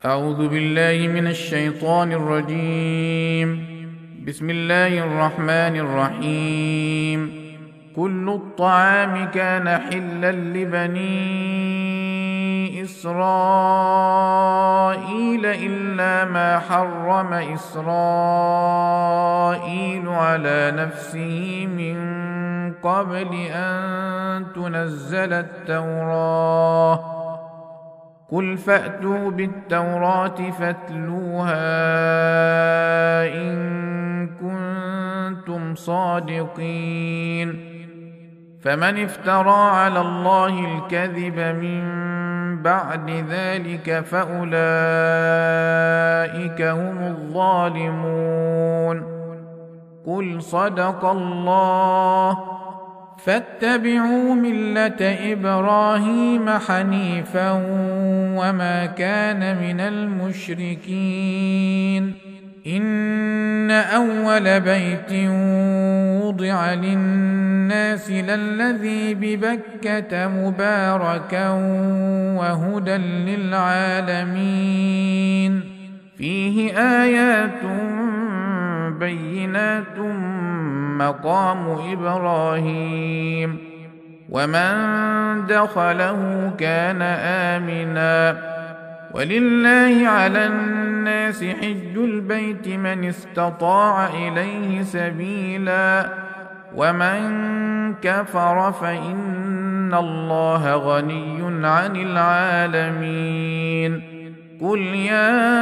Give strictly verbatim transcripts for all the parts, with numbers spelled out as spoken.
أعوذ بالله من الشيطان الرجيم. بسم الله الرحمن الرحيم. كل الطعام كان حلا لبني إسرائيل إلا ما حرم إسرائيل على نفسه من قبل أن تنزل التوراة. قل فأتوا بالتوراة فاتلوها إن كنتم صادقين. فمن افترى على الله الكذب من بعد ذلك فأولئك هم الظالمون. قل صدق الله. فاتبعوا ملة إبراهيم حنيفا وما كان من المشركين. إن أول بيت وضع للناس للذي ببكة مباركا وهدى للعالمين. فيه آيات بينات مقام إبراهيم ومن دخله كان آمنا. ولله على الناس حج البيت من استطاع إليه سبيلا ومن كفر فإن الله غني عن العالمين. قل يا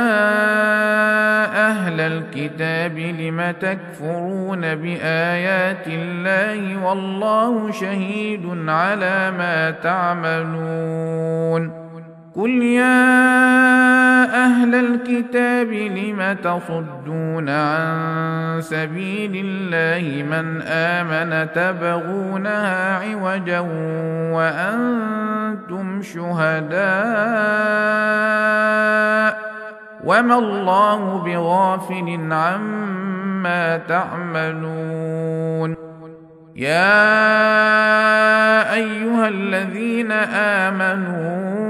أهل الكتاب لم تكفرون بآيات الله والله شهيد على ما تعملون. قل يا أهل الكتاب لم تصدون عن سبيل الله من آمن تبغونها عوجا وأنتم شهداء وما الله بغافل عما تعملون. يا أيها الذين آمنوا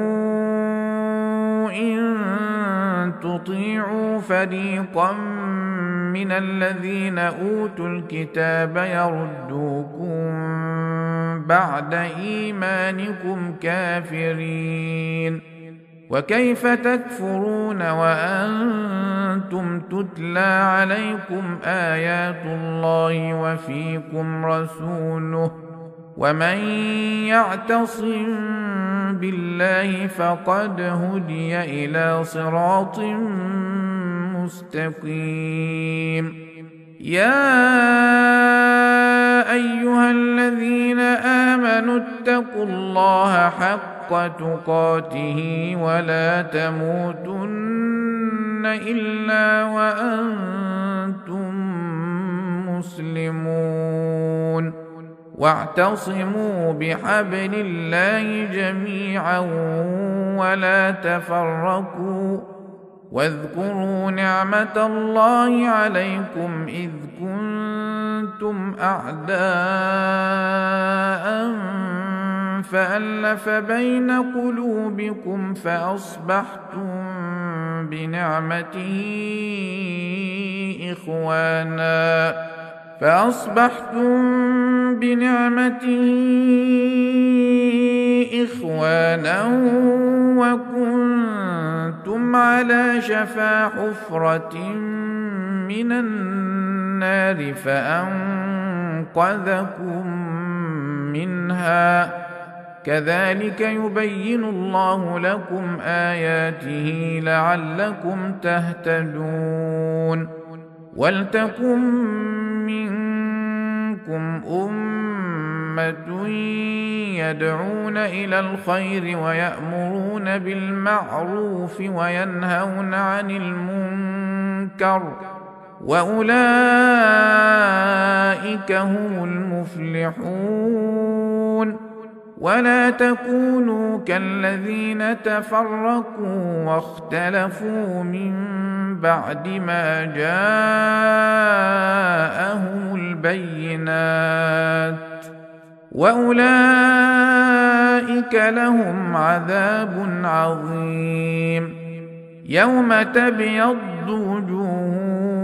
إن تطيعوا فريقا من الذين أوتوا الكتاب يردوكم بعد إيمانكم كافرين. وكيف تكفرون وأنتم تتلى عليكم آيات الله وفيكم رسوله ومن يعتصم بالله فقد هدي إلى صراط مستقيم. يا أيها الذين آمنوا اتقوا الله حق تقاته ولا تموتن إلا وأنتم مسلمون. واعتصموا بحبل الله جميعا ولا تفرقوا. واذكروا نعمة الله عليكم إذ كنتم أعداء فألف بين قلوبكم فأصبحتم بنعمته إخوانا فأصبحتم بنعمته إخوانا وكنتم على شفا حفرة من النار فأنقذكم منها. كذلك يبين الله لكم آياته لعلكم تهتدون. ولتكن منكم أمة يدعون إلى الخير ويأمرون بالمعروف وينهون عن المنكر وأولئك هم المفلحون. ولا تكونوا كالذين تفرقوا واختلفوا من بعد ما جاءهم البينات وأولئك لهم عذاب عظيم. يوم تبيض وجوه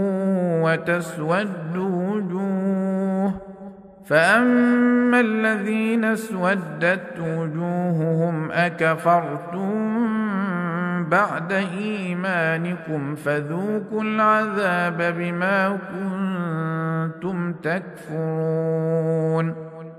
وتسود وجوه، فأما الذين اسودت وجوههم أكفرتم بعد إيمانكم فذوقوا العذاب بما كنتم تكفرون.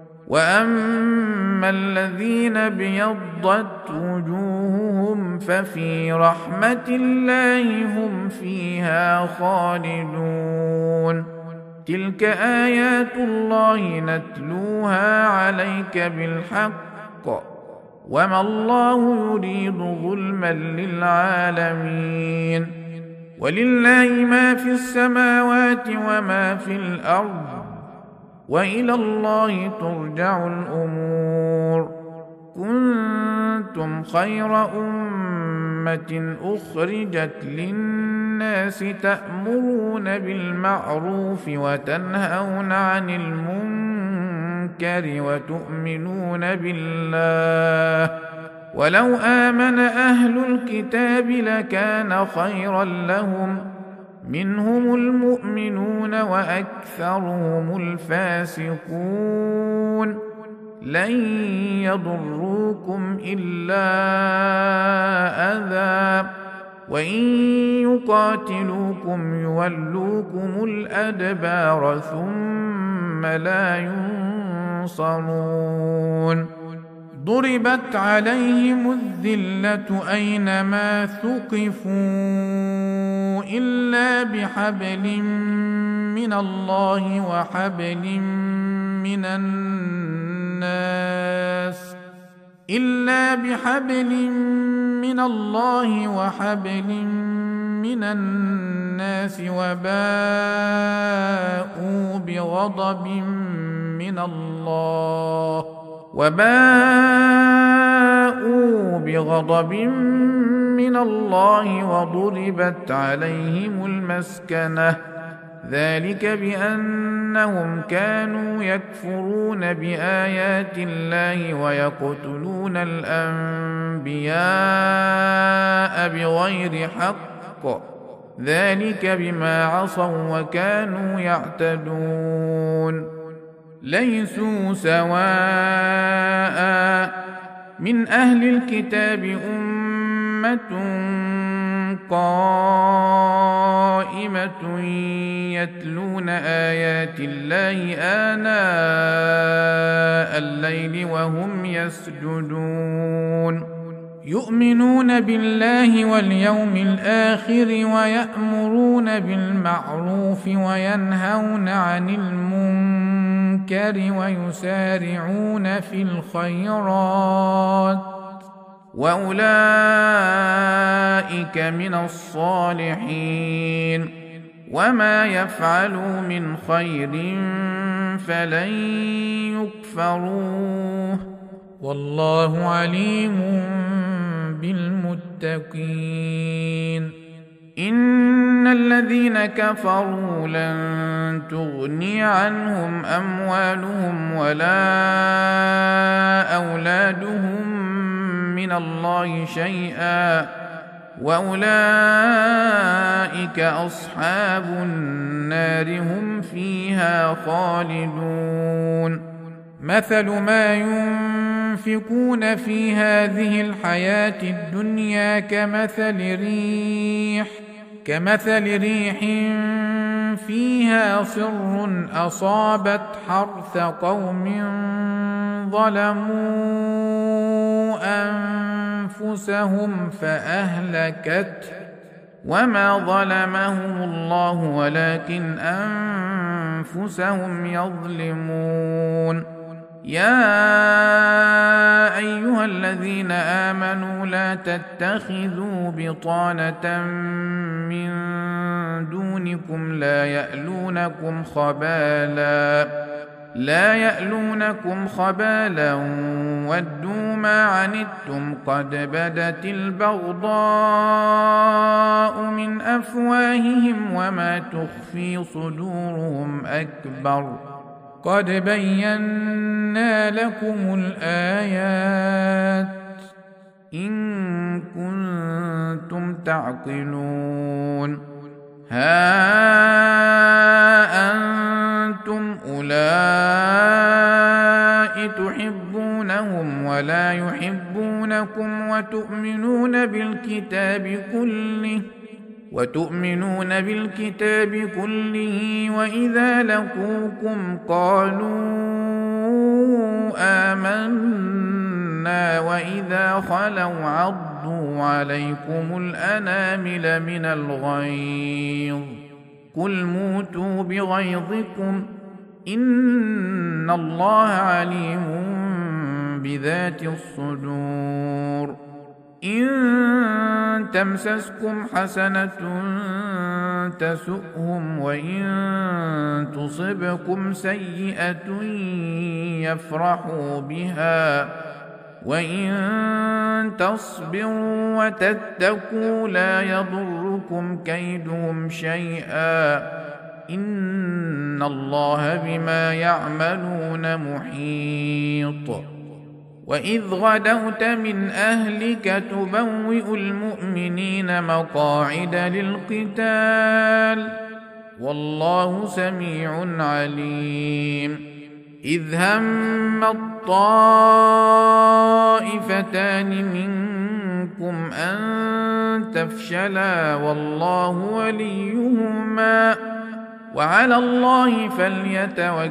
وأما الذين ابيضت وجوههم ففي رحمة الله هم فيها خالدون. تلك آيات الله نتلوها عليك بالحق، وما الله يريد ظلما للعالمين. ولله ما في السماوات وما في الأرض، وإلى الله ترجع الأمور. كنتم خير أمة أخرجت للناس تأمرون بالمعروف وتنهون عن المنكر وتؤمنون بالله، ولو آمن أهل الكتاب لكان خيرا لهم، منهم المؤمنون وأكثرهم الفاسقون. لن يضروكم إلا أذى، وإن يقاتلوكم يولوكم الأدبار ثم لا ينصرون. ضربت عليهم الذلة أينما ثقفوا إلا بحبل من الله وحبل من الناس إلا بحبل من الله وحبل من الناس وباءوا بغضب من الله وباءوا بغضب من الله وضربت عليهم المسكنة، ذلك بأنهم كانوا يكفرون بآيات الله ويقتلون الأنبياء بغير حق، ذلك بما عصوا وكانوا يعتدون. ليسوا سواء، من أهل الكتاب أمة قائمة يتلون آيات الله آناء الليل وهم يسجدون، يؤمنون بالله واليوم الآخر ويأمرون بالمعروف وينهون عن المنكر ويسارعون في الخيرات، وأولئك من الصالحين، وما يفعلوا من خير فلن يكفروه، والله عليم بالمتقين. إن الذين كفروا لن تغني عنهم أموالهم ولا أولادهم من الله شيئا، وأولئك أصحاب النار هم فيها خالدون. مثل ما ينفقون في هذه الحياة الدنيا كمثل ريح كمثل ريح فيها صر أصابت حرث قوم ظلموا أنفسهم فأهلكته، وما ظلمهم الله ولكن أنفسهم يظلمون. يا أيها الذين آمنوا لا تتخذوا بطانة من دونكم لا يألونكم خبالا لا يألونكم خبالا ودوا ما عنتم قد بدت البغضاء من أفواههم وما تخفي صدورهم أكبر، قد بينا لكم الآيات إن كنتم تعقلون. ها أنتم أولئك تحبونهم ولا يحبونكم وتؤمنون بالكتاب كله وتؤمنون بالكتاب كله وإذا لقوكم قالوا آمنا وإذا خلوا عضوا عليكم الأنامل من الغيظ قل موتوا بغيظكم إن الله عليم بذات الصدور. إن تمسسكم حسنة تسؤهم وإن تصبكم سيئة يفرحوا بها وإن تصبروا وتتقوا لا يضركم كيدهم شيئا إن الله بما يعملون محيط. وإذ غدوت من أهلك تبوئ المؤمنين مقاعد للقتال والله سميع عليم. إذ هم الطائفتان منكم أن تفشلا والله وليهما وعلى الله فليتوكل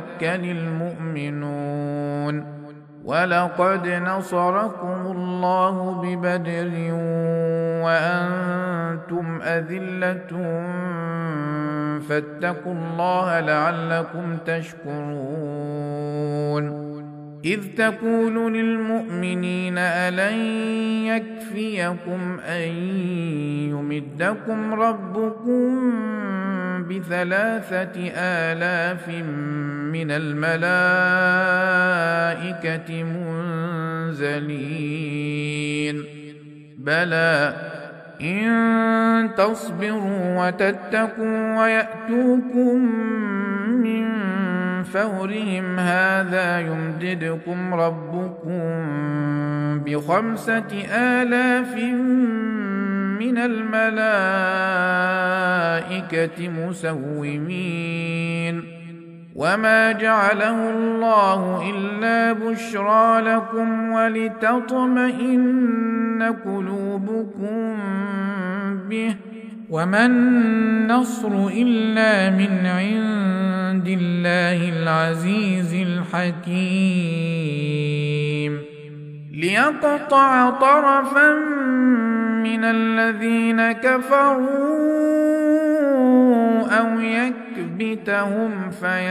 المؤمنون. ولقد نصركم الله ببدر وأنتم أذلة فاتقوا الله لعلكم تشكرون. إذ تقول للمؤمنين ألن يكفيكم أن يمدكم ربكم بثلاثة آلاف من الملائكة منزلين بلى إن تصبروا وتتقوا ويأتوكم من فورهم هذا يمددكم ربكم بخمسة آلاف من الملائكة مسومين وما جعله الله إلا بشرى لكم ولتطمئن قلوبكم به وما النصر إلا من عند الله العزيز الحكيم. ليقطع طرفا من الذين كفروا أو يكبتهم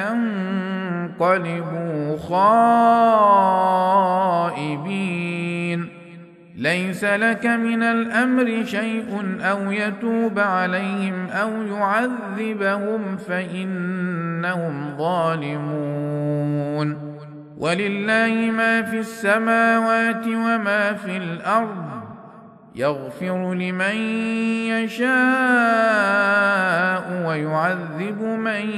فينقلبوا خائبين. ليس لك من الأمر شيء أو يتوب عليهم أو يعذبهم فإنهم ظالمون. ولله ما في السماوات وما في الأرض يغفر لمن يشاء ويعذب من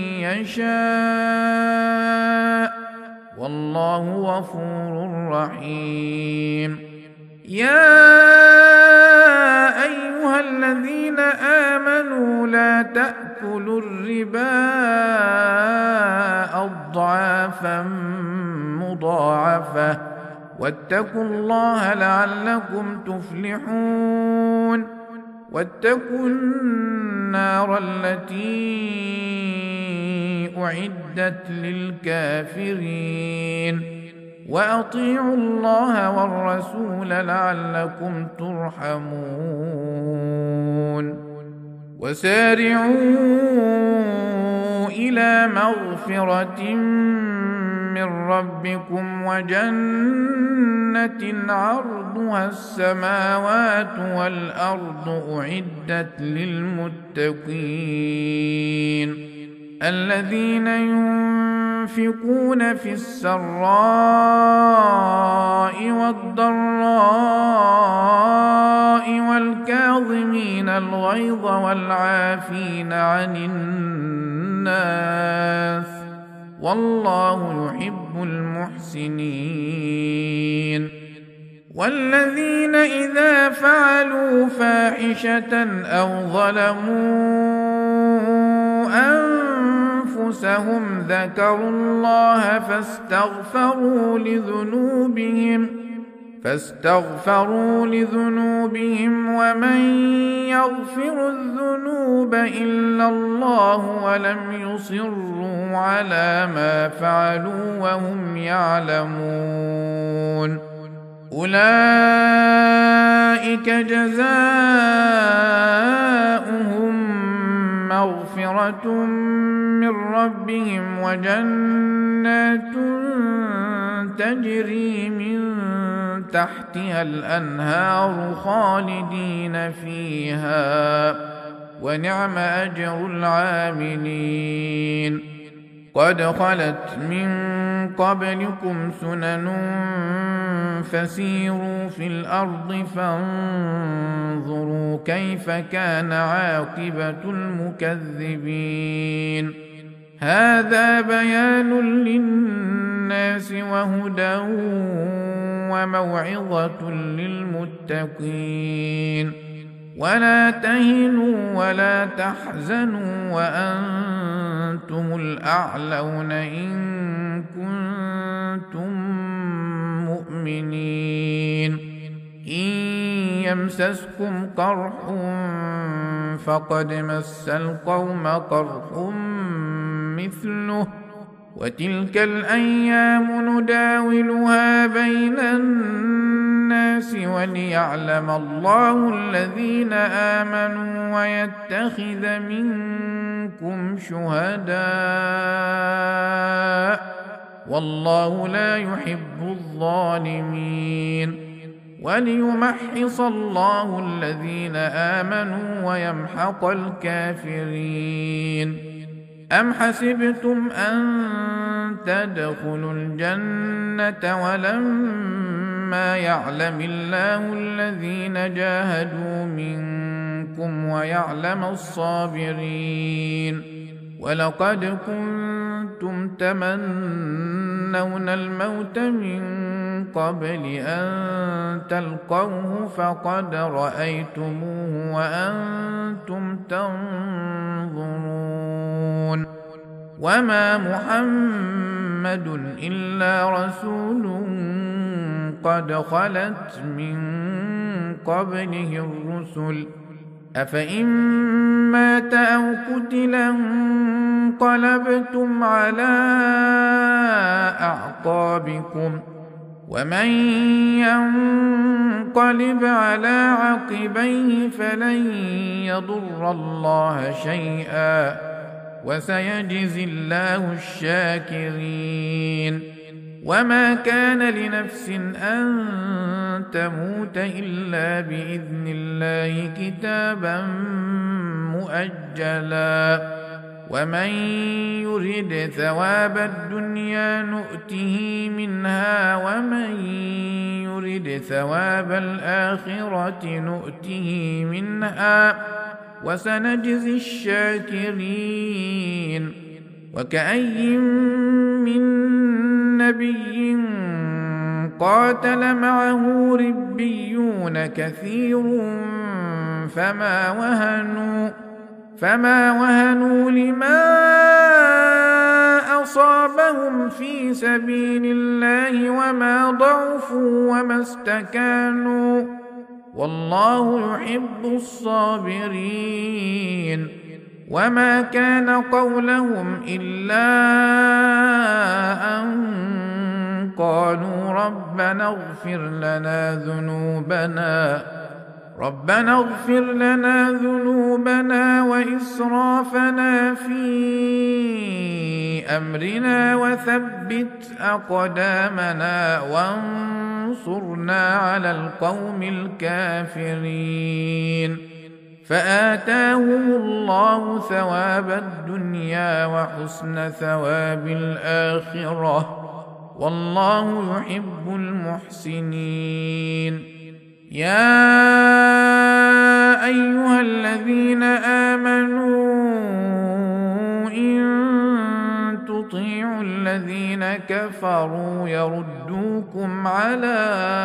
يشاء والله غفور رحيم. يا أيها الذين آمنوا لا تأكلوا الربا أضعافا مضاعفة واتقوا الله لعلكم تفلحون. واتقوا النار التي أعدت للكافرين وأطيعوا الله والرسول لعلكم ترحمون. وسارعوا إلى مغفرة من ربكم وجنة عرضها السماوات والأرض أعدت للمتقين الذين ينفقون في السراء والضراء والكاظمين الغيظ والعافين عن الناس والله يحب المحسنين. والذين إذا فعلوا فاحشة أو ظلموا أنفسهم ذكروا الله فاستغفروا لذنوبهم فاستغفروا لذنوبهم ومن يغفر الذنوب إلا الله ولم يصروا على ما فعلوا وهم يعلمون أولئك جزاؤهم مغفرة من ربهم وجنات تجري من تحتها الأنهار خالدين فيها ونعم أجر العاملين قد خلت من قبلكم سنن فسيروا في الأرض فانظروا كيف كان عاقبة المكذبين هذا بيان للناس وهدى وموعظة للمتقين ولا تهنوا ولا تحزنوا وأنتم الأعلون إن كنتم مؤمنين إن يمسسكم قرح فقد مس القوم قرح مثله وتلك الأيام نداولها بين الناس وليعلم الله الذين آمنوا ويتخذ منكم شهداء والله لا يحب الظالمين وليمحص الله الذين آمنوا ويمحق الكافرين أم حسبتم أن تدخلوا الجنة ولما يعلم الله الذين جاهدوا منكم ويعلم الصابرين ولقد كنتم تمنون الموت من قبل أن تلقوه فقد رأيتموه وأنتم تنظرون وما محمد إلا رسول قد خلت من قبله الرسل أفإن مات أو قتلا انقلبتم على أعقابكم ومن ينقلب على عقبيه فلن يضر الله شيئا وسيجزي الله الشاكرين وما كان لنفس أن تموت إلا بإذن الله كتابا مؤجلا ومن يرد ثواب الدنيا نؤته منها ومن يرد ثواب الآخرة نؤته منها وسنجزي الشاكرين وكأي من نبي قاتل معه ربيون كثير فما وهنوا فما وهنوا لما أصابهم في سبيل الله وما ضعفوا وما استكانوا والله يحب الصابرين وما كان قولهم إلا أن قالوا ربنا اغفر لنا ذنوبنا ربنا اغفر لنا ذنوبنا وإسرافنا في أمرنا وثبت أقدامنا وانصرنا على القوم الكافرين فآتاهم الله ثواب الدنيا وحسن ثواب الآخرة والله يحب المحسنين يا أيها الذين آمنوا إن تطيعوا الذين كفروا يردوكم على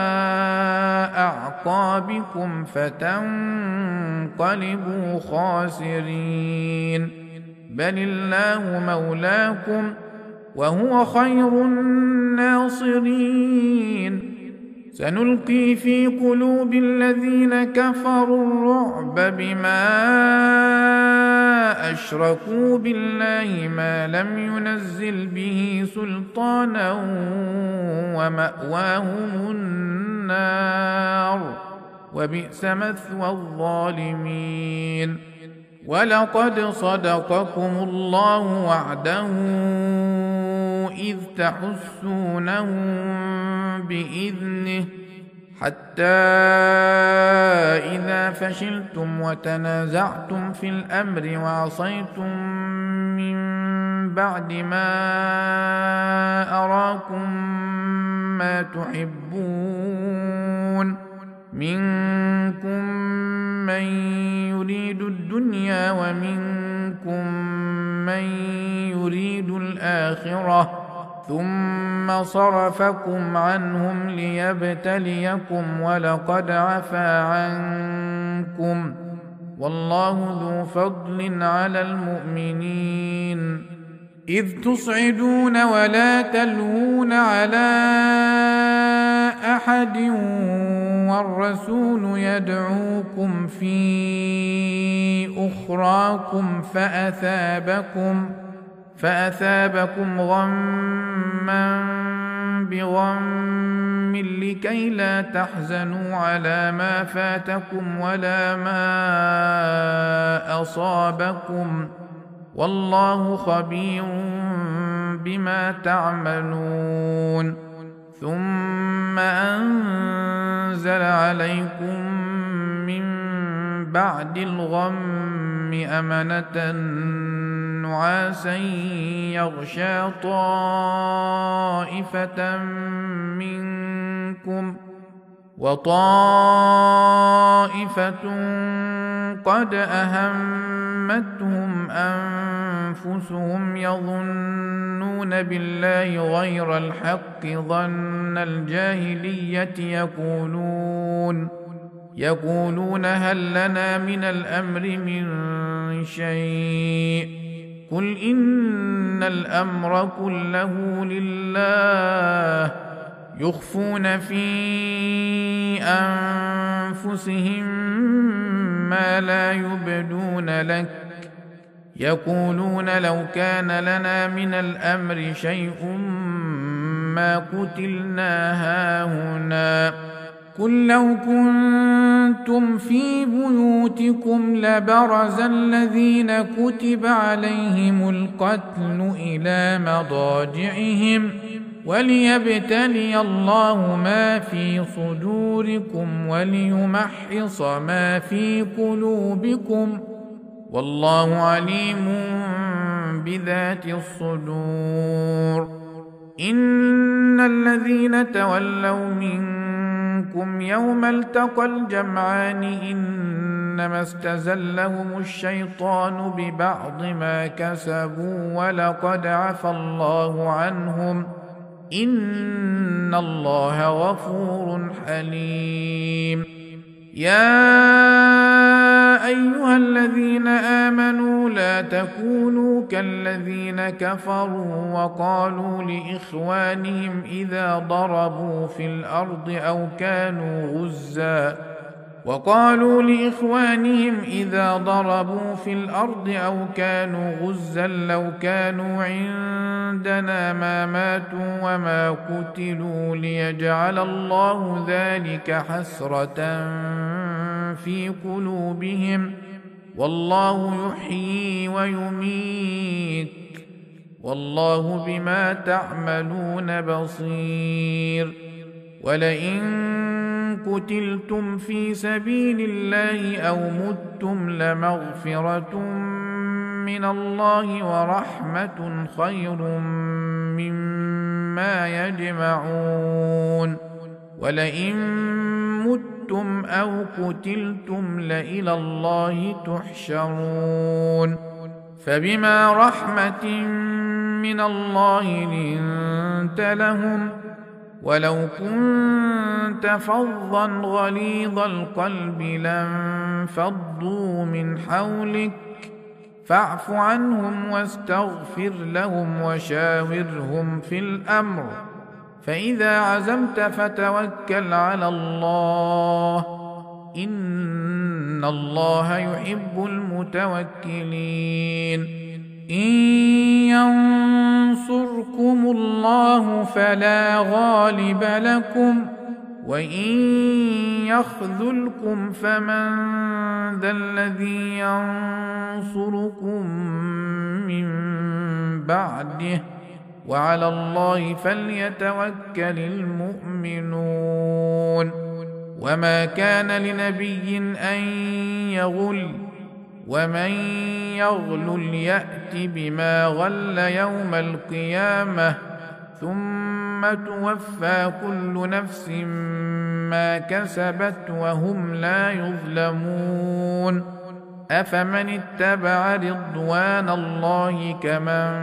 أعقابكم فتنقلبوا خاسرين بل الله مولاكم وهو خير الناصرين سنلقي في قلوب الذين كفروا الرعب بما أشركوا بالله ما لم ينزل به سلطانا ومأواهم النار وبئس مثوى الظالمين ولقد صدقكم الله وعده إذ تحسونهم بإذنه حتى إذا فشلتم وتنازعتم في الأمر وعصيتم من بعد ما أراكم ما تحبون منكم من يريد الدنيا ومنكم من يريد الآخرة ثم صرفكم عنهم ليبتليكم ولقد عفا عنكم والله ذو فضل على المؤمنين إذ تصعدون ولا تلوون على أحد والرسول يدعوكم في أخراكم فأثابكم فأثابكم غما بغم لكي لا تحزنوا على ما فاتكم ولا ما أصابكم والله خبير بما تعملون ثم أنزل عليكم من بعد الغم أمنة نعاسا يغشى طائفة منكم وطائفة قد أهمتهم أنفسهم يظنون بالله غير الحق ظن الجاهلية يقولون يقولون هل لنا من الأمر من شيء قل إن الأمر كله لله يخفون في أنفسهم ما لا يبدون لك يقولون لو كان لنا من الأمر شيء ما قتلنا هاهنا قل لو كنتم في بيوتكم لبرز الذين كتب عليهم القتل إلى مضاجعهم وليبتلي الله ما في صدوركم وليمحص ما في قلوبكم والله عليم بذات الصدور إن الذين تولوا منكم يوم التقى الجمعان إنما استزلهم الشيطان ببعض ما كسبوا ولقد عفى الله عنهم إن الله غفور حليم يا أيها الذين آمنوا لا تكونوا كالذين كفروا وقالوا لإخوانهم إذا ضربوا في الأرض أو كانوا غزا وقالوا لإخوانهم إذا ضربوا في الأرض أو كانوا غزا لو كانوا عندنا ما ماتوا وما قتلوا ليجعل الله ذلك حسرة في قلوبهم والله يحيي ويميت والله بما تعملون بصير ولئن قتلتم في سبيل الله أو متم لمغفرة من الله ورحمة خير مما يجمعون ولئن متم أو قتلتم لإلى الله تحشرون فبما رحمة من الله لنت لهم، ولو كنت فظا غليظ القلب لانفضوا من حولك، فاعف عنهم واستغفر لهم وشاورهم في الأمر، فإذا عزمت فتوكل على الله، إن الله يحب المتوكلين. إن ينصركم الله فلا غالب لكم، وإن يخذلكم فمن ذا الذي ينصركم من بعده، وعلى الله فليتوكل المؤمنون. وما كان لنبي أن يغل، ومن يغلل يأت بما غل يوم القيامة، ثم توفى كل نفس ما كسبت وهم لا يظلمون. أفمن اتبع رضوان الله كمن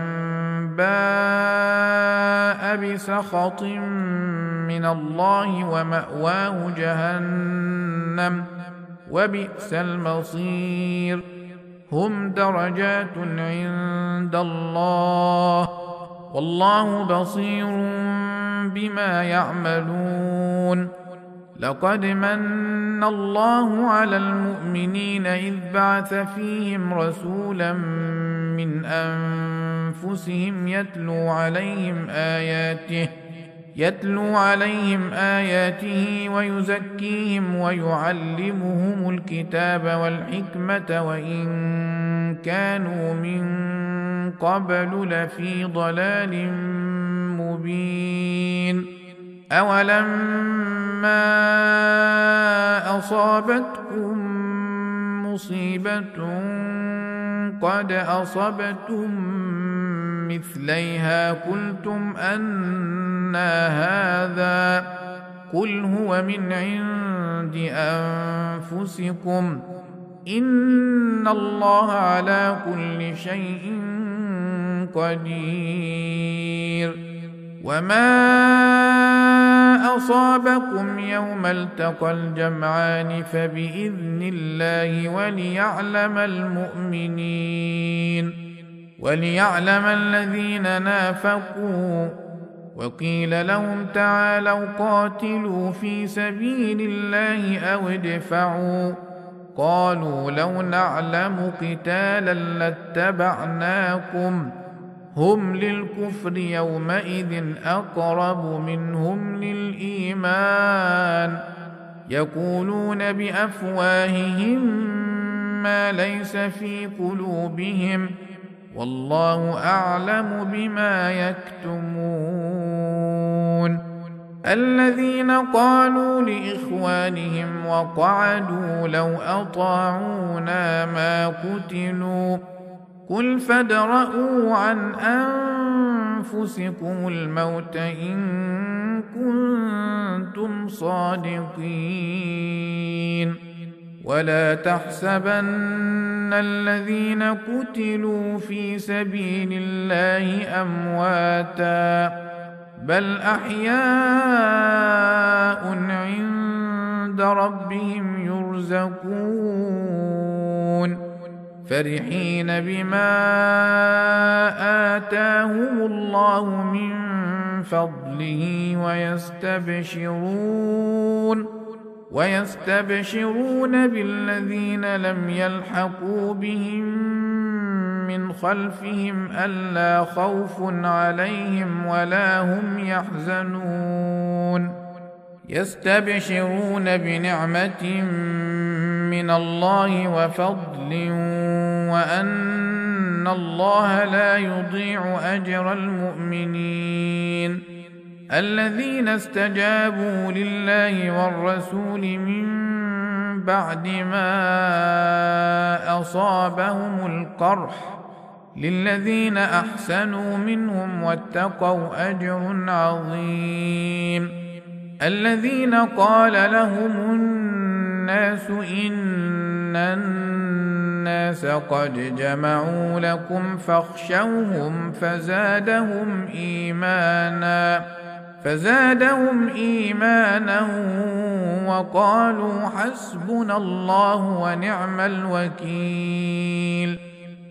باء بسخط من الله ومأواه جهنم وبئس المصير. هم درجات عند الله، والله بصير بما يعملون. لقد من الله على المؤمنين إذ بعث فيهم رسولا من أنفسهم يتلو عليهم آياته يتلو عليهم آياته ويزكيهم ويعلمهم الكتاب والحكمة وإن كانوا من قبل لفي ضلال مبين. أولما أصابتكم مصيبة قد أصبتم مثليها قلتم أنى هذا، قل هو من عند أنفسكم إن الله على كل شيء قدير. وما أصابكم يوم التقى الجمعان فبإذن الله وليعلم المؤمنين وليعلم الذين نافقوا. وقيل لهم تعالوا قاتلوا في سبيل الله أو ادفعوا، قالوا لو نعلم قتالا لاتبعناكم، هم للكفر يومئذ أقرب منهم للإيمان، يقولون بأفواههم ما ليس في قلوبهم والله أعلم بما يكتمون. الذين قالوا لإخوانهم وقعدوا لو أطاعونا ما قتلوا، قل فادرءوا عن أنفسكم الموت إن كنتم صادقين. ولا تحسبن الذين قتلوا في سبيل الله أمواتا، بل أحياء عند ربهم يرزقون، فرحين بما آتاهم الله من فضله ويستبشرون ويستبشرون بالذين لم يلحقوا بهم من خلفهم ألا خوف عليهم ولا هم يحزنون، يستبشرون بنعمة من الله وفضل وأن الله لا يضيع أجر المؤمنين. الذين استجابوا لله والرسول من بعد ما أصابهم القرح للذين أحسنوا منهم واتقوا أجر عظيم. الذين قال لهم الناس إن الناس قد جمعوا لكم فاخشوهم فزادهم إيمانا فزادهم إيمانا وقالوا حسبنا الله ونعم الوكيل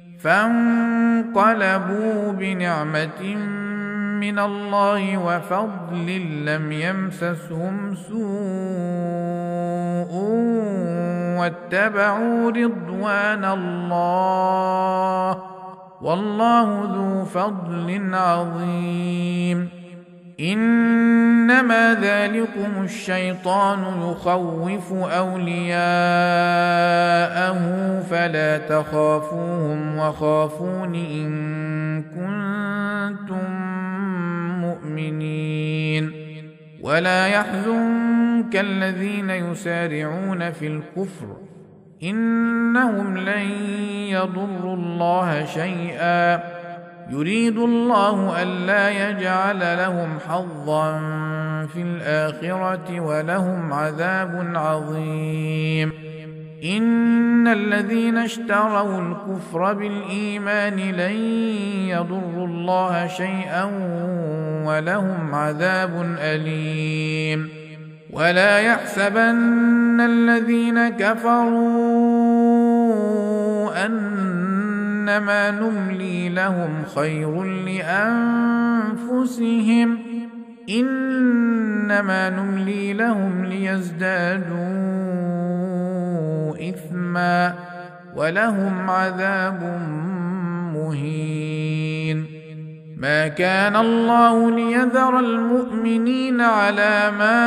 فانقلبوا بنعمة من الله وفضل لم يمسسهم سوء واتبعوا رضوان الله والله ذو فضل عظيم إنما ذلكم الشيطان يخوف أولياءه فلا تخافوهم وخافون إن كنتم مؤمنين ولا يحزنك الذين يسارعون في الكفر إنهم لن يضروا الله شيئا يريد الله ألا يجعل لهم حظا في الآخرة ولهم عذاب عظيم إن الذين اشتروا الكفر بالإيمان لن يضروا الله شيئا ولهم عذاب أليم ولا يحسبن الذين كفروا أنما نملي لهم خير لأنفسهم إنما نملي لهم ليزدادوا إثما ولهم عذاب مهين ما كان الله ليذر المؤمنين على ما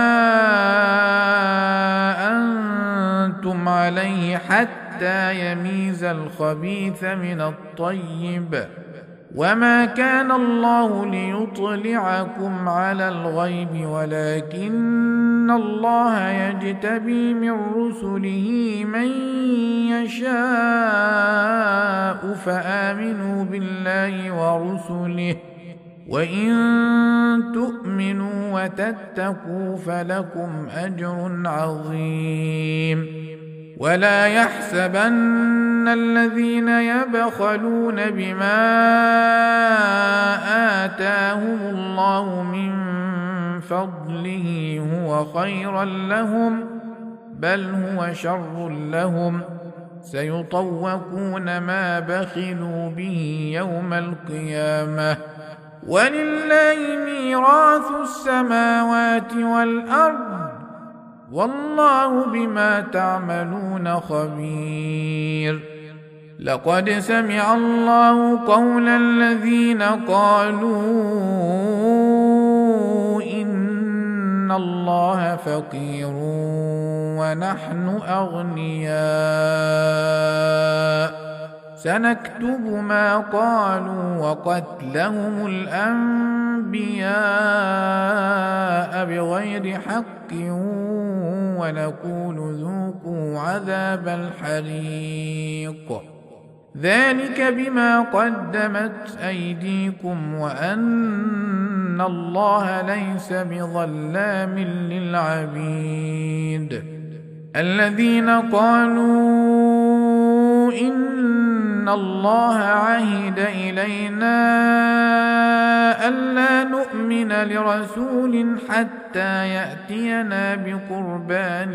أنتم عليه حتى يميز الخبيث من الطيب وما كان الله ليطلعكم على الغيب ولكن الله يجتبي من رسله من يشاء فآمنوا بالله ورسله وإن تؤمنوا وتتقوا فلكم أجر عظيم ولا يحسبن الذين يبخلون بما آتاهم الله من فضله هو خيرا لهم بل هو شر لهم سيطوقون ما بخلوا به يوم القيامة ولله ميراث السماوات والأرض والله بما تعملون خبير لقد سمع الله قول الذين قالوا إن الله فقير ونحن أغنياء سنكتب ما قالوا وقتلهم الأنبياء بغير حق ونقول ذوقوا عذاب الحريق ذلك بما قدمت أيديكم وأن الله ليس بظلام للعبيد الذين قالوا إن الله عهد إلينا ألا نؤمن لرسول حتى يأتينا بقربان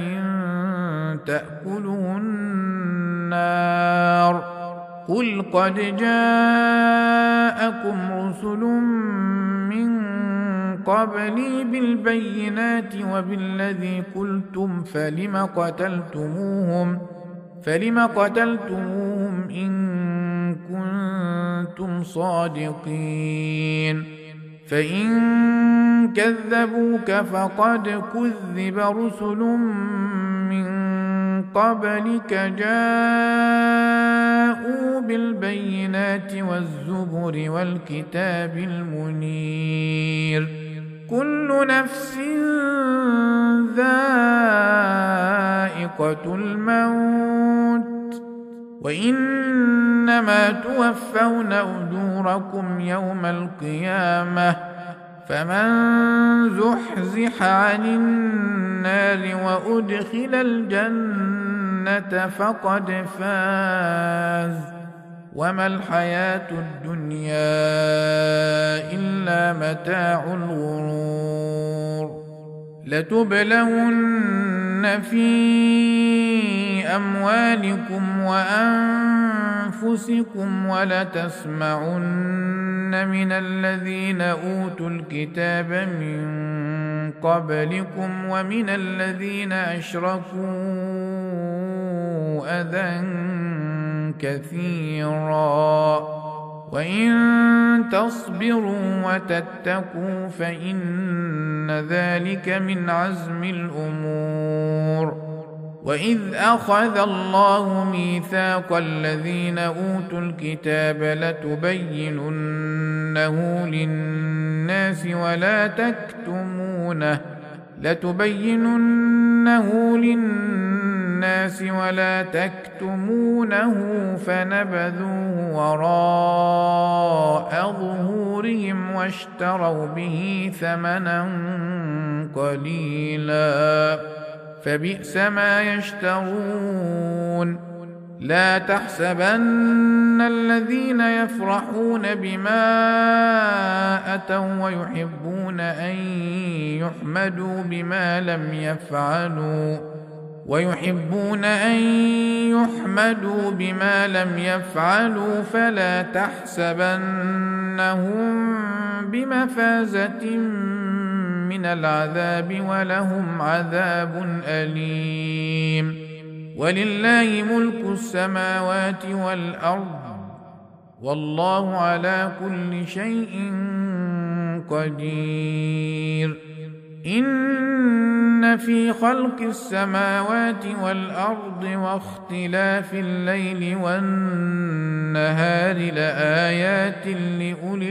تأكله النار قل قد جاءكم رسل من قبلي بالبينات وبالذي قلتم فلم قتلتموهم فلم قتلتموهم إن كنتم صادقين فإن كذبوك فقد كذب رسل من قبلك جاءوا بالبينات والزبر والكتاب المنير كل نفس ذائقة الموت وإنما توفون أجوركم يوم القيامة فمن زحزح عن النار وأدخل الجنة الجنة فقد فاز وما الحياة الدنيا إلا متاع الغرور لتبلون في أموالكم وأنفسكم ولتسمعن من الذين أوتوا الكتاب من قبلكم ومن الذين أشركوا أذى كثيرا وإن تصبروا وتتقوا فإن ذلك من عزم الأمور وإذ أخذ الله ميثاق الذين أوتوا الكتاب لتبيننه للناس ولا تكتمونه لتبيننه للناس ولا تكتمونه فنبذوه وراء ظهورهم واشتروا به ثمنا قليلا فبئس ما يشترون لا تحسبن الذين يفرحون بما أتوا ويحبون أن يحمدوا بما لم يفعلوا ويحبون أن يحمدوا بما لم يفعلوا فلا تحسبنهم بمفازة من العذاب ولهم عذاب أليم ولله ملك السماوات والأرض والله على كل شيء قدير إن في خلق السماوات والأرض واختلاف الليل والنهار لآيات لأولي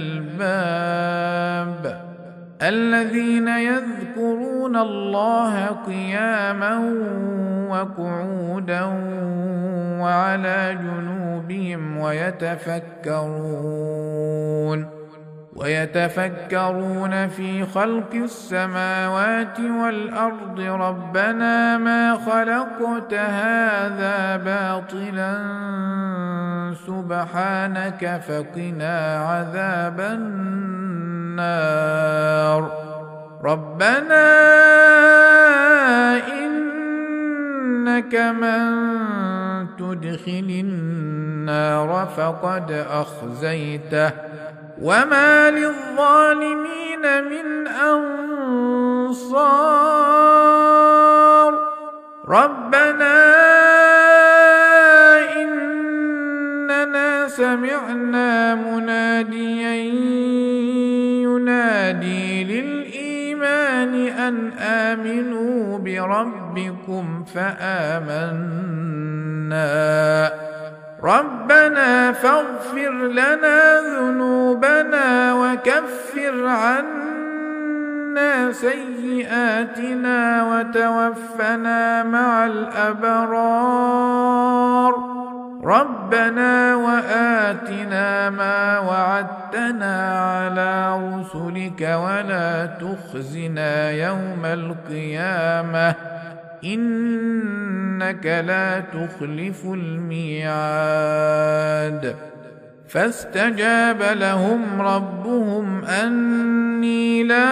الألباب الذين يذكرون الله قياما وقعودا وعلى جنوبهم ويتفكرون ويتفكرون في خلق السماوات والأرض ربنا ما خلقت هذا باطلا سبحانك فقنا عذاب النار ربنا إنك من تدخل النار فقد أخزيته وما للظالمين من أنصار ربنا إننا سمعنا مناديا ينادي للإيمان أن آمنوا بربكم فآمنا ربنا فاغفر لنا ذنوبنا وكفر عنا سيئاتنا وتوفنا مع الأبرار ربنا وآتنا ما وعدتنا على رسلك ولا تخزنا يوم القيامة إنك لا تخلف الميعاد فاستجاب لهم ربهم أني لا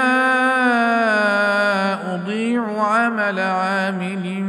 أضيع عمل عامل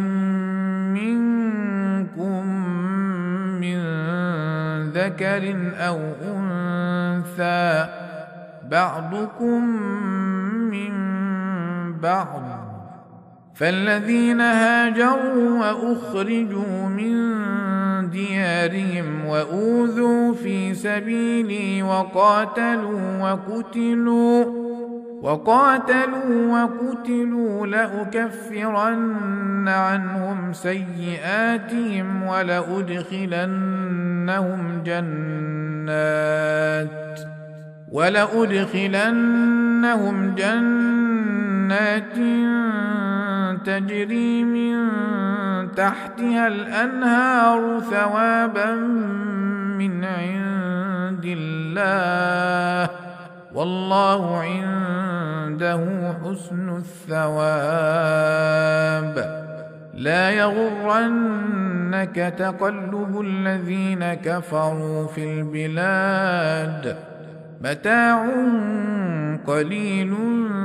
منكم من ذكر أو أنثى بعضكم من بعض فالذين هاجروا وأخرجوا من ديارهم وأوذوا في سبيلي وقاتلوا وقتلوا وقاتلوا وقتلوا لأكفرن عنهم سيئاتهم ولأدخلنهم جنات ولأدخلنهم جنات تجري من تحتها الأنهار ثوابا من عند الله والله عنده حسن الثواب لا يغرنك تقلب الذين كفروا في البلاد متاع قليل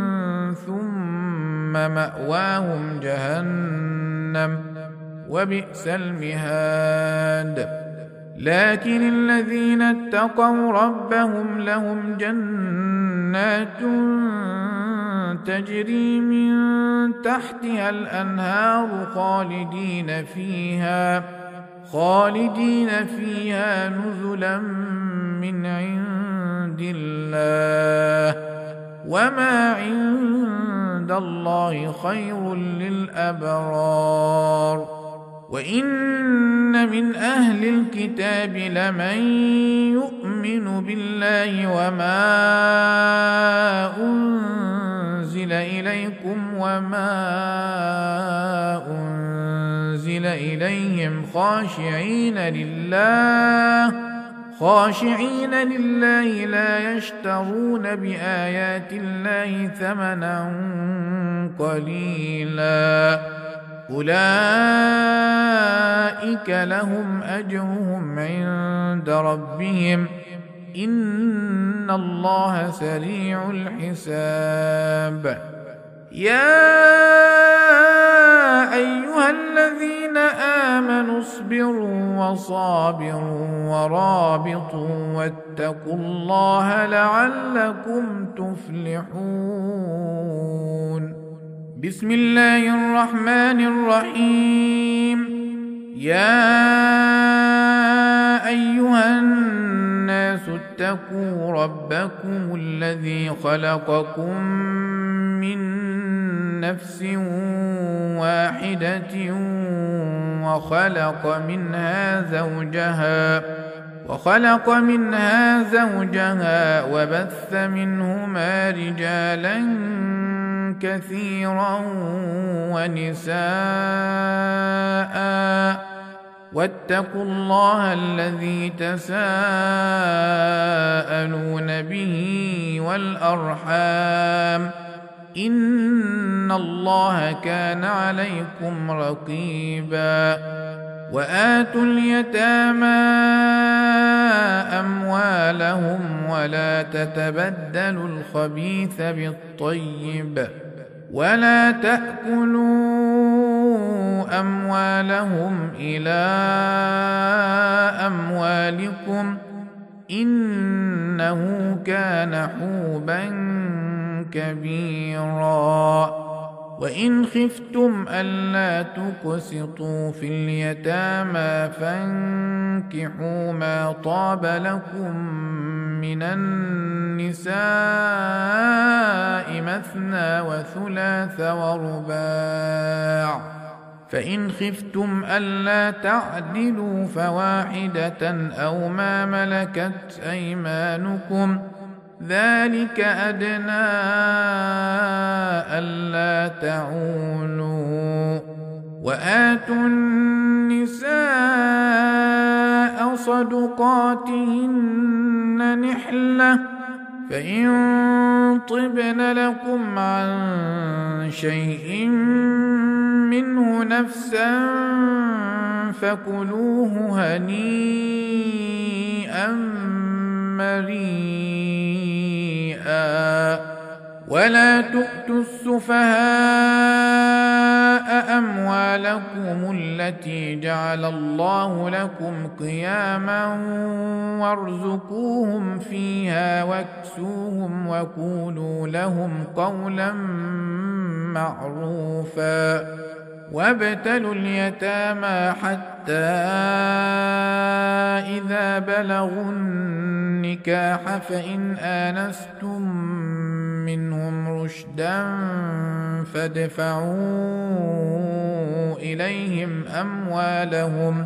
ثم مأواهم جهنم وبئس المهاد لكن الذين اتقوا ربهم لهم جنات تجري من تحتها الأنهار خالدين فيها خالدين فيها نزلا من عند الله وما عند الله خير للأبرار وإن من أهل الكتاب لمن يؤمن بالله وما أنزل إليكم وما أنزل إليهم خاشعين لله خاشعين لله لا يشترون بآيات الله ثمنا قليلا أولئك لهم أجرهم عند ربهم إن الله سريع الحساب يا أيها الذين آمنوا اصبروا وصابروا ورابطوا واتقوا الله لعلكم تفلحون بسم الله الرحمن الرحيم يا أيها الناس اتقوا ربكم الذي خلقكم من نفس واحدة وخلق منها زوجها وخلق منها زوجها وبث منهما رجالا كثيرا ونساء واتقوا الله الذي تساءلون به والأرحام إن الله كان عليكم رقيبا وآتوا اليتامى أموالهم ولا تتبدلوا الخبيث بالطيب ولا تأكلوا أموالهم إلى أموالكم إنه كان حوبا كبيرا وإن خفتم ألا تقسطوا في اليتامى فانكحوا ما طاب لكم من النساء مثنى وثلاث ورباع فإن خفتم ألا تعدلوا فواحدة أو ما ملكت أيمانكم ذلك أدنى ألا تعولوا وآتوا النساء صدقاتهن نحلة فإن طبن لكم عن شيء منه نفسا فكلوه هنيئا مريئا ولا تؤتوا السفهاء أموالكم التي جعل الله لكم قياما وارزقوهم فيها واكسوهم وقولوا لهم قولا معروفا وابتلوا اليتامى حتى إذا بلغوا النكاح فإن آنستم منهم رشدا فادفعوا إليهم أموالهم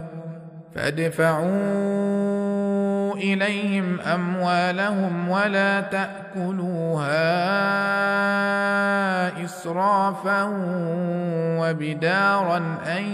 فادفعوا إليهم أموالهم ولا تأكلوها إسرافا وبدارا أن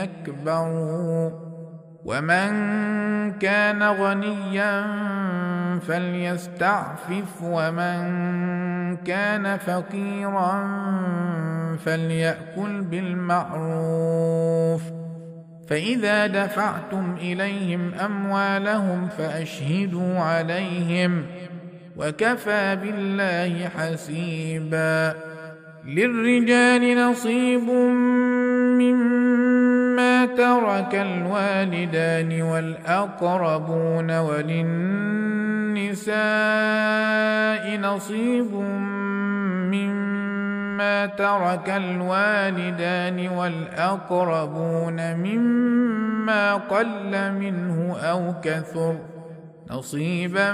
يكبروا ومن كان غنيا فليستعفف ومن كان فقيرا فليأكل بالمعروف فإذا دفعتم إليهم أموالهم فأشهدوا عليهم وكفى بالله حسيبا. للرجال نصيب مما ترك الوالدان والأقربون وللنساء نصيب مما ترك الوالدان والأقربون مما قل منه أو كثر نصيبا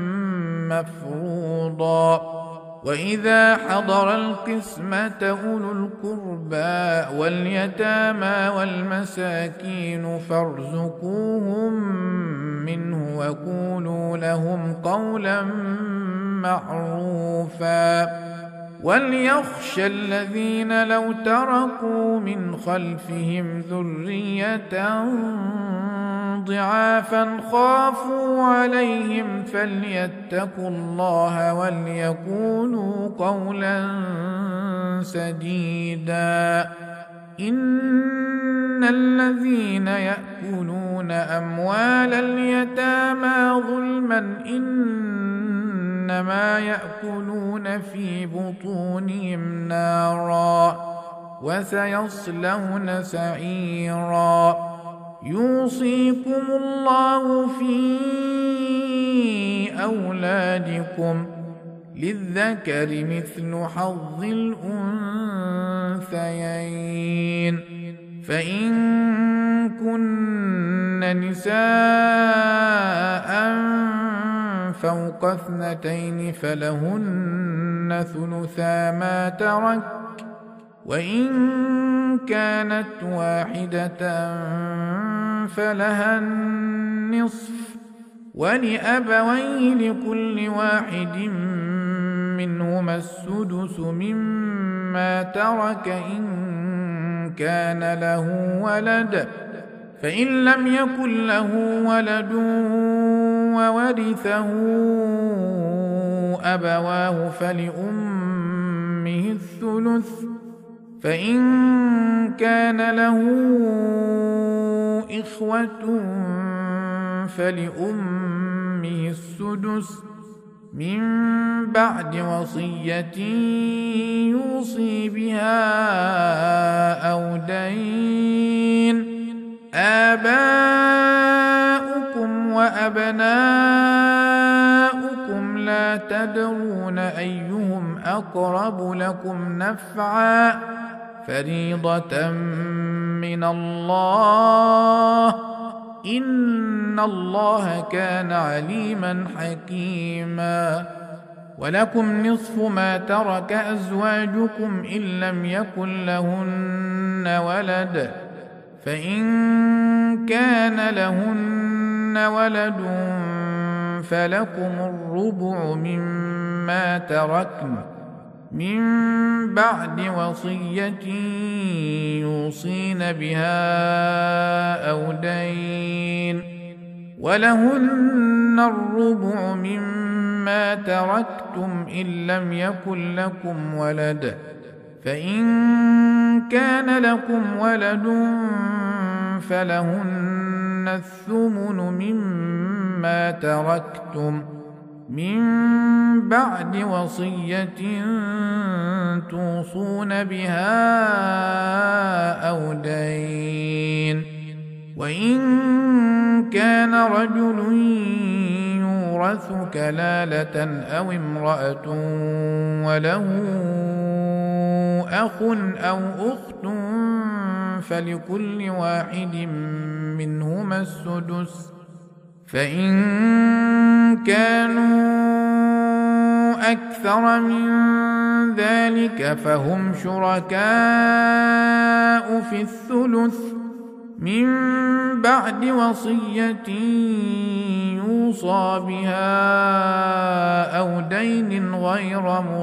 مفروضا. وإذا حضر القسمة أولو القربى واليتامى والمساكين فارزقوهم منه وقولوا لهم قولا معروفا. وليخشى الذين لو تركوا من خلفهم ذرية ضعافا خافوا عليهم فليتقوا الله وليقولوا قولا سديدا. إن الذين يأكلون أموال اليتامى ظلما إنما يأكلون في بطونهم نارا وسيصلون سعيرا. يوصيكم الله في أولادكم للذكر مثل حظ الأنثيين فإن كن نساء فوق اثنتين فلهن ثلثا ما ترك وإن كانت واحدة فلها النصف ولأبويه لكل واحد منهما السدس مما ترك إن كان له ولد فإن لم يكن له ولد وورثه أبواه فلأمه الثلث فإن كان له إخوة فلأمه السدس من بعد وصية يوصي بها أو دين. آباؤكم وأبناؤكم لا تدرون أيهم أقرب لكم نفعا فريضة من الله إن الله كان عليما حكيما. ولكم نصف ما ترك أزواجكم إن لم يكن لهن ولد فإن كان لهن ولد فلكم الربع مما تركن من بعد وصية يوصين بها أو دين. ولهن الربع مما تركتم إن لم يكن لكم ولد فإن كان لكم ولد فلهن الثمن مما تركتم من بعد وصية توصون بها أو دين. وإن كان رجل يورث كلالة أو امرأة وله أخ أو أخت فلكل واحد منهما السدس فإن كانوا أكثر من ذلك فهم شركاء في الثلث من بعد وصية يوصى بها أو دين غير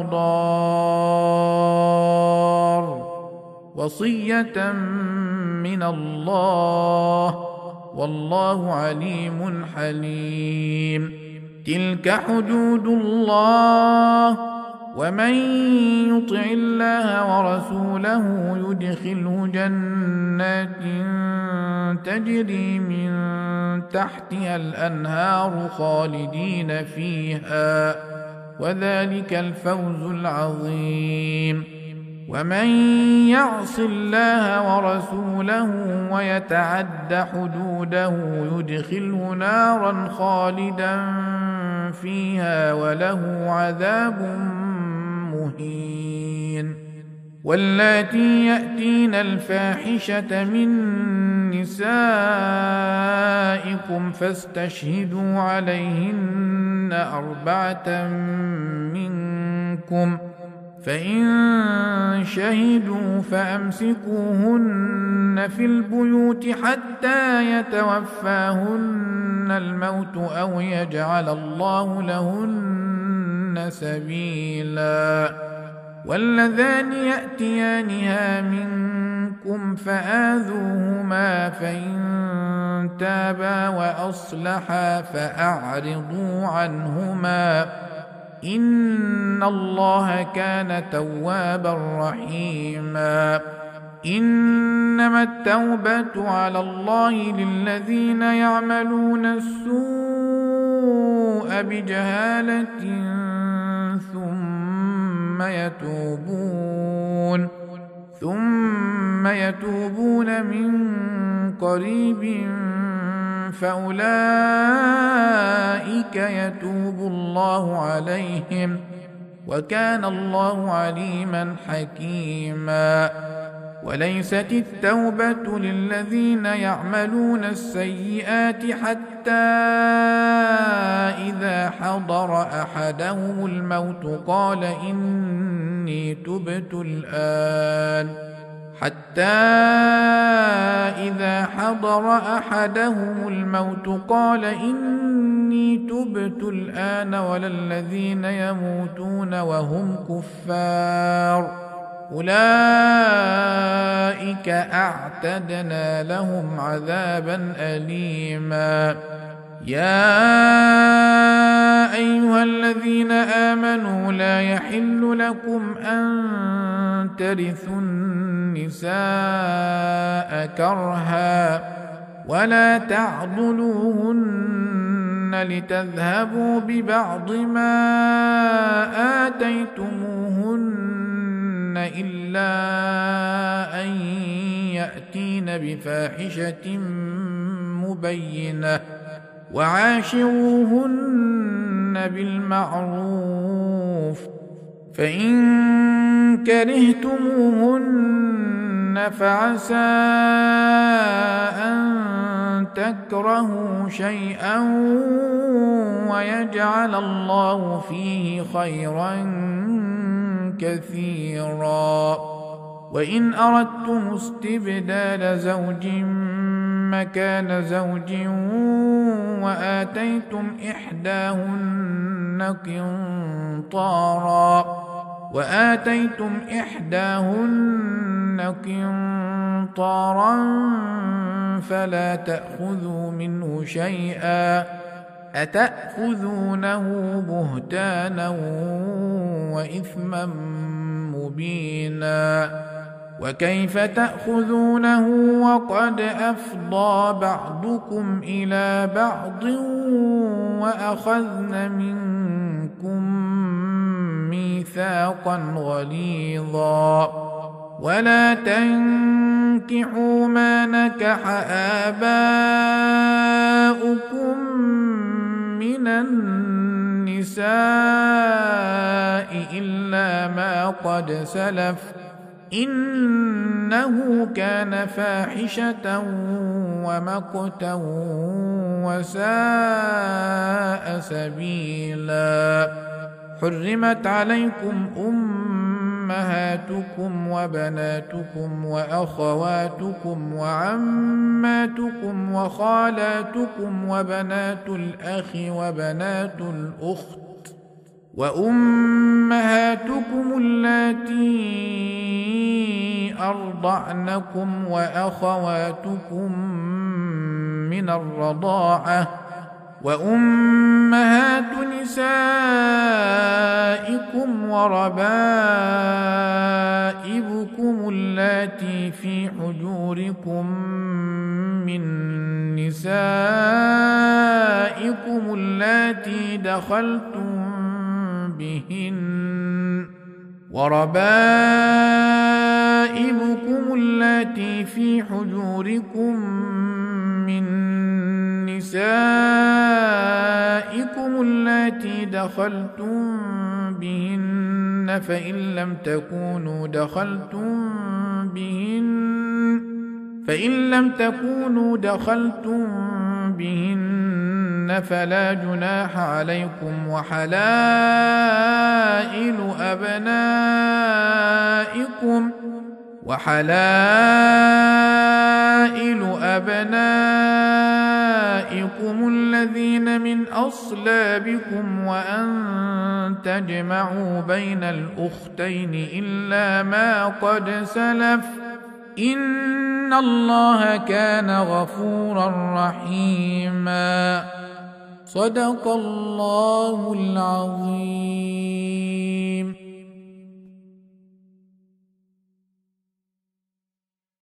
مضار وصية من الله والله عليم حليم. تلك حدود الله، ومن يطع الله ورسوله يدخله جنات تجري من تحتها الأنهار خالدين فيها، وذلك الفوز العظيم. ومن يعص الله ورسوله ويتعد حدوده يدخله نارا خالدا فيها وله عذاب مهين. واللاتي يأتين الفاحشة من نسائكم فاستشهدوا عليهن أربعة منكم، فإن شهدوا فأمسكوهن في البيوت حتى يتوفاهن الموت أو يجعل الله لهن سبيلا. واللذان يأتيانها منكم فآذوهما، فإن تابا وأصلحا فأعرضوا عنهما، إن الله كان توابا رحيما. إنما التوبة على الله للذين يعملون السوء بجهالة ثم يتوبون ثم يتوبون من قريب فأولئك يتوب الله عليهم، وكان الله عليما حكيما. وليست التوبة للذين يعملون السيئات حتى إذا حضر أحدهم الموت قال إني تبت الآن حتى إذا حضر أحدهم الموت قال إني تبت الآن ولا الذين يموتون وهم كفار أولئك أعتدنا لهم عذابا أليما. يا أيها الذين آمنوا لا يحل لكم أن ترثوا النساء كرها ولا تعضلوهن لتذهبوا ببعض ما آتيتموهن إلا أن يأتين بفاحشة مبينة، وعاشروهن بالمعروف، فإن كرهتموهن فعسى أن تكرهوا شيئا ويجعل الله فيه خيرا كثيرا. وإن أردتم استبدال زوج مكان زوج وآتيتم إحداهن قنطارا وآتيتم إحداهن قنطارا فلا تأخذوا منه شيئا، أتأخذونه بهتانا وإثما مبينا. وكيف تأخذونه وقد أفضى بعضكم إلى بعض وأخذن منكم ميثاقا غليظا. ولا تنكحوا ما نكح آباؤكم من النساء إلا ما قد سلف إنه كان فاحشة ومقتا وساء سبيلا. حرمت عليكم أمهاتكم وبناتكم وأخواتكم وعماتكم وخالاتكم وبنات الأخ وبنات الأخت وأمهاتكم اللاتي أرضعنكم وأخواتكم من الرضاعة وأمهات نسائكم وربائبكم اللاتي في حجوركم من نسائكم اللاتي دخلتم بهن وربائبكم اللاتي في حجوركم من نسائكم اللاتي دخلتم بهن فإن لم تكونوا دخلتم بهن فإن لم تكونوا دخلتم بهن فلا جناح عليكم وحلائل أبنائكم وحلائل أبنائكم الذين من أصلابكم وأن تجمعوا بين الأختين إلا ما قد سلف إن الله كان غفورا رحيما. صدق الله العظيم.